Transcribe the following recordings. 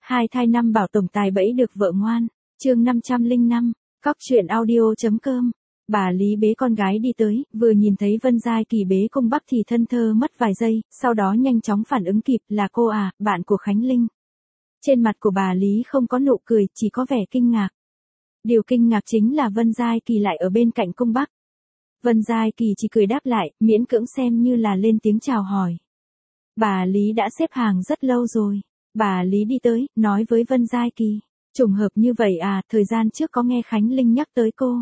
Hai thai năm bảo tổng tài bẫy được vợ ngoan. Chương 505, cóc truyện audio.com. Bà Lý bế con gái đi tới, vừa nhìn thấy Vân Giai Kỳ bế cung Bắc thì thân thơ mất vài giây, sau đó nhanh chóng phản ứng kịp, là cô à, bạn của Khánh Linh. Trên mặt của bà Lý không có nụ cười, chỉ có vẻ kinh ngạc. Điều kinh ngạc chính là Vân Giai Kỳ lại ở bên cạnh cung Bắc. Vân Giai Kỳ chỉ cười đáp lại, miễn cưỡng xem như là lên tiếng chào hỏi. Bà Lý đã xếp hàng rất lâu rồi. Bà Lý đi tới, nói với Vân Giai Kỳ. Trùng hợp như vậy à, thời gian trước có nghe Khánh Linh nhắc tới cô.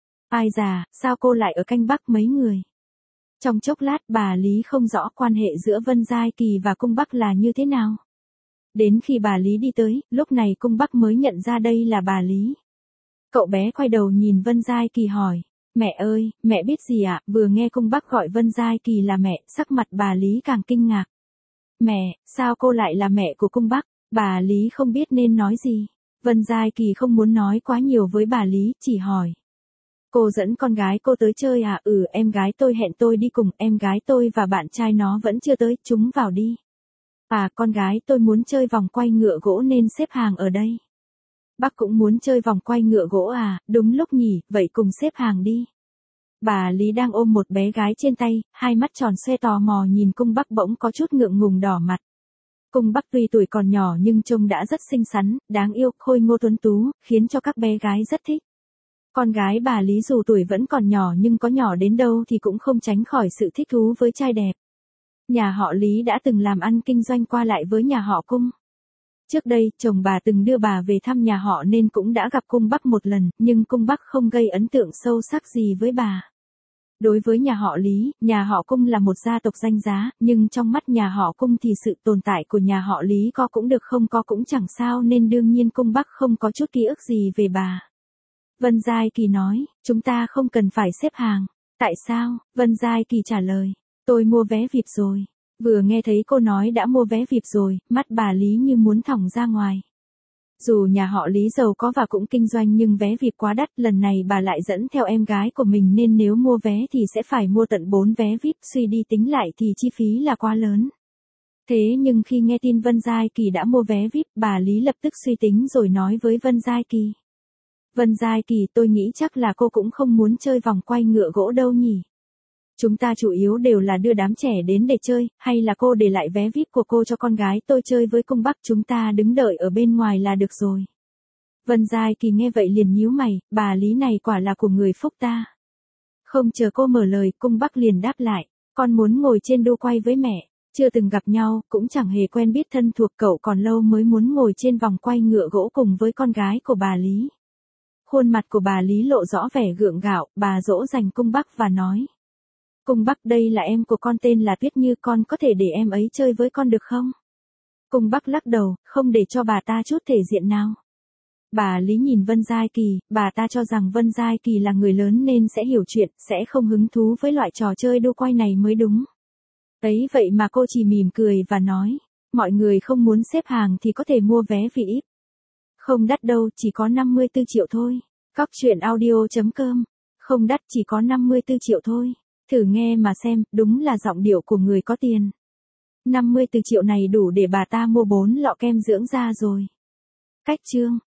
Ai già, sao cô lại ở canh Bắc mấy người? Trong chốc lát bà Lý không rõ quan hệ giữa Vân Giai Kỳ và cung Bắc là như thế nào. Đến khi bà Lý đi tới, lúc này cung Bắc mới nhận ra đây là bà Lý. Cậu bé quay đầu nhìn Vân Giai Kỳ hỏi. Mẹ ơi, mẹ biết gì ạ? Vừa nghe cung Bắc gọi Vân Giai Kỳ là mẹ, sắc mặt bà Lý càng kinh ngạc. Mẹ, sao cô lại là mẹ của cung Bắc? Bà Lý không biết nên nói gì. Vân Giai Kỳ không muốn nói quá nhiều với bà Lý, chỉ hỏi. Cô dẫn con gái cô tới chơi à? Em gái tôi hẹn tôi đi cùng, em gái tôi và bạn trai nó vẫn chưa tới, chúng vào đi. À, con gái tôi muốn chơi vòng quay ngựa gỗ nên xếp hàng ở đây. Bác cũng muốn chơi vòng quay ngựa gỗ à, đúng lúc nhỉ, vậy cùng xếp hàng đi. Bà Lý đang ôm một bé gái trên tay, hai mắt tròn xoe tò mò nhìn cung Bắc bỗng có chút ngượng ngùng đỏ mặt. Cung Bắc tuy tuổi còn nhỏ nhưng trông đã rất xinh xắn, đáng yêu, khôi ngô tuấn tú, khiến cho các bé gái rất thích. Con gái bà Lý dù tuổi vẫn còn nhỏ nhưng có nhỏ đến đâu thì cũng không tránh khỏi sự thích thú với trai đẹp. Nhà họ Lý đã từng làm ăn kinh doanh qua lại với nhà họ Cung. Trước đây, chồng bà từng đưa bà về thăm nhà họ nên cũng đã gặp cung Bắc một lần, nhưng cung Bắc không gây ấn tượng sâu sắc gì với bà. Đối với nhà họ Lý, nhà họ Cung là một gia tộc danh giá, nhưng trong mắt nhà họ Cung thì sự tồn tại của nhà họ Lý có cũng được không có cũng chẳng sao nên đương nhiên cung Bắc không có chút ký ức gì về bà. Vân Giai Kỳ nói, chúng ta không cần phải xếp hàng. Tại sao? Vân Giai Kỳ trả lời, tôi mua vé VIP rồi. Vừa nghe thấy cô nói đã mua vé VIP rồi, mắt bà Lý như muốn thòng ra ngoài. Dù nhà họ Lý giàu có và cũng kinh doanh nhưng vé VIP quá đắt, lần này bà lại dẫn theo em gái của mình nên nếu mua vé thì sẽ phải mua tận 4 vé VIP, suy đi tính lại thì chi phí là quá lớn. Thế nhưng khi nghe tin Vân Giai Kỳ đã mua vé VIP, bà Lý lập tức suy tính rồi nói với Vân Giai Kỳ. Vân Giai Kỳ, tôi nghĩ chắc là cô cũng không muốn chơi vòng quay ngựa gỗ đâu nhỉ. Chúng ta chủ yếu đều là đưa đám trẻ đến để chơi, hay là cô để lại vé VIP của cô cho con gái tôi chơi với cung Bắc, chúng ta đứng đợi ở bên ngoài là được rồi. Vân Giai Kỳ nghe vậy liền nhíu mày, bà Lý này quả là của người phúc ta. Không chờ cô mở lời, cung Bắc liền đáp lại, con muốn ngồi trên đu quay với mẹ, chưa từng gặp nhau, cũng chẳng hề quen biết thân thuộc, cậu còn lâu mới muốn ngồi trên vòng quay ngựa gỗ cùng với con gái của bà Lý. Khuôn mặt của bà Lý lộ rõ vẻ gượng gạo, bà dỗ dành cung Bắc và nói. Cung Bắc, đây là em của con tên là Tuyết Như, con có thể để em ấy chơi với con được không? Cung Bắc lắc đầu, không để cho bà ta chút thể diện nào. Bà Lý nhìn Vân Giai Kỳ, bà ta cho rằng Vân Giai Kỳ là người lớn nên sẽ hiểu chuyện, sẽ không hứng thú với loại trò chơi đu quay này mới đúng. Ấy vậy mà cô chỉ mỉm cười và nói, mọi người không muốn xếp hàng thì có thể mua vé VIP. Không đắt đâu, chỉ có 54 triệu thôi. cóc truyện audio.com. Không đắt, chỉ có 54 triệu thôi. Thử nghe mà xem, đúng là giọng điệu của người có tiền. 54 triệu này đủ để bà ta mua 4 lọ kem dưỡng da rồi. Cách chương